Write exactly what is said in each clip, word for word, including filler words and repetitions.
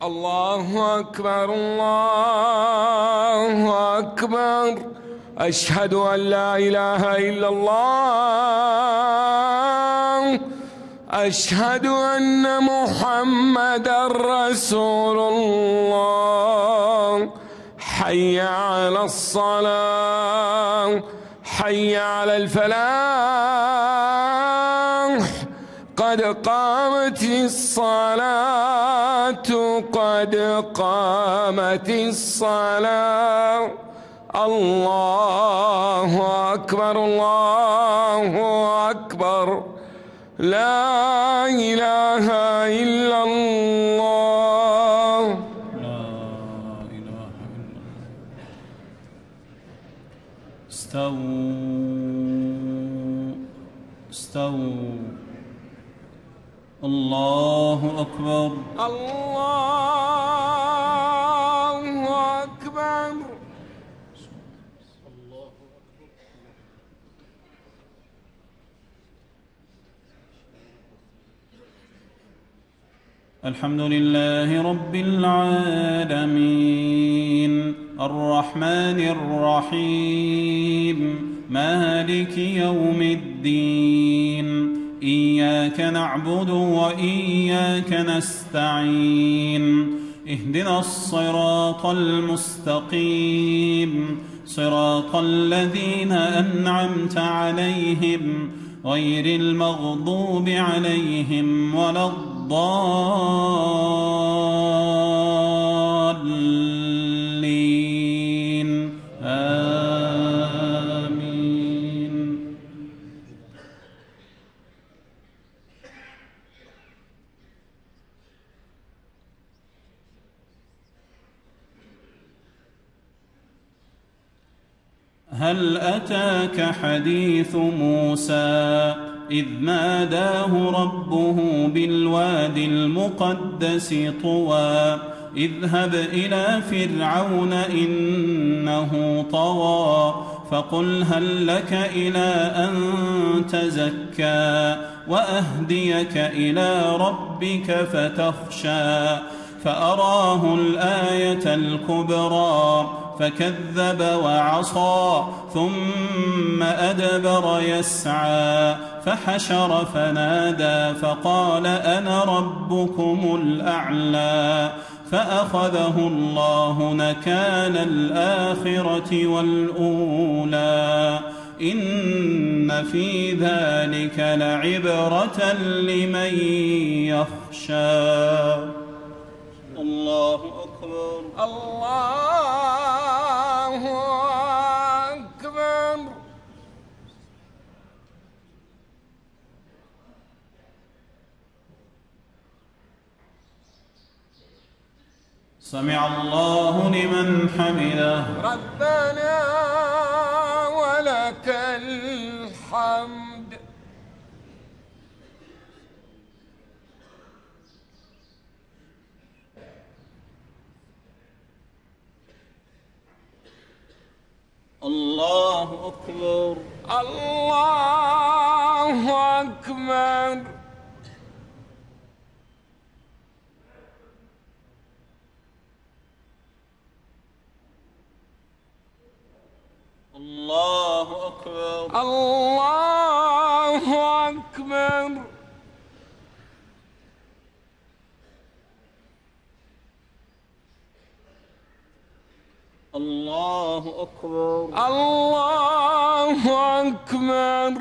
الله أكبر الله أكبر. أشهد أن لا إله إلا الله. أشهد أن محمدًا رسول الله. حي على الصلاة حي على الفلاح. قد قامت الصلاة قد قامت الصلاة. الله أكبر الله أكبر. لا إله إلا الله. لا إله إلا الله. استووا استووا. الله أكبر الله أكبر. الحمد لله رب العالمين الرحمن الرحيم مالك يوم الدين. إياك نعبد وإياك نستعين. اهدنا الصراط المستقيم صراط الذين أنعمت عليهم غير المغضوب عليهم ولا الضالين. آمين. هل أتاك حديث موسى إذ ناداه ربه بالواد المقدس طوى اذهب إلى فرعون إنه طغى فقل هل لك إلى أن تزكى وأهديك إلى ربك فتخشى. فأراه الآية الكبرى فكذب وعصى ثم أدبر يسعى فحشر فنادى فقال أنا ربكم الأعلى. فأخذه الله نكال الآخرة والأولى. إن في ذلك لعبرة لمن يخشى. الله أكبر الله أكبر. سمع الله لمن حمده. ربنا ولك الحمد. الله أكبر الله أكبر. الله أكبر الله أكبر. الله أكبر الله أكبر.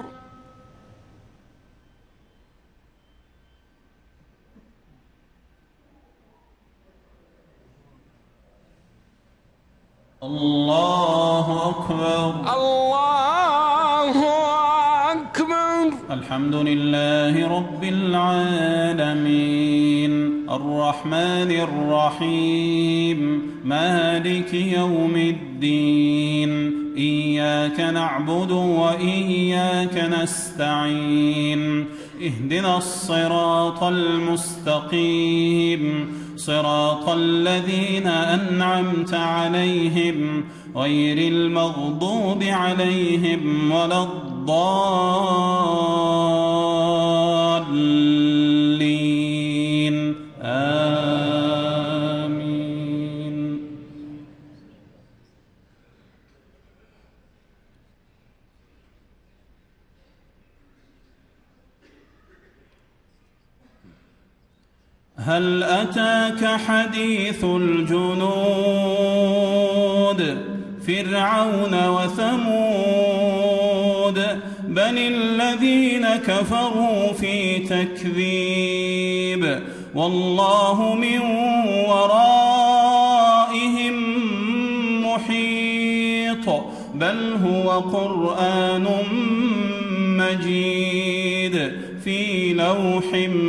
الله أكبر الله أكبر. الحمد لله رب العالمين الرحمن الرحيم مالك يوم الدين. إياك نعبد وإياك نستعين. اهدنا الصراط المستقيم صراط الذين أنعمت عليهم غير المغضوب عليهم ولا الضالين. آمين. هل أتاك حديث الجنود فرعون وثمود بل الذين كفروا في تكذيب والله من ورائهم محيط بل هو قرآن مجيد في لوح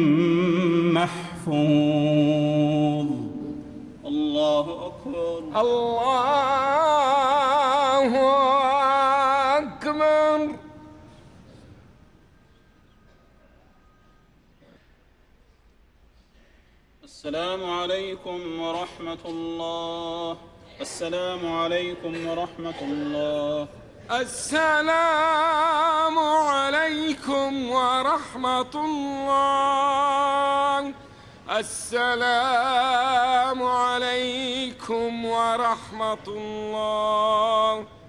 محفوظ. الله أكبر. الله أكبر. السلام عليكم ورحمة الله. السلام عليكم ورحمة الله. السلام عليكم ورحمة الله. السلام عليكم ورحمة الله.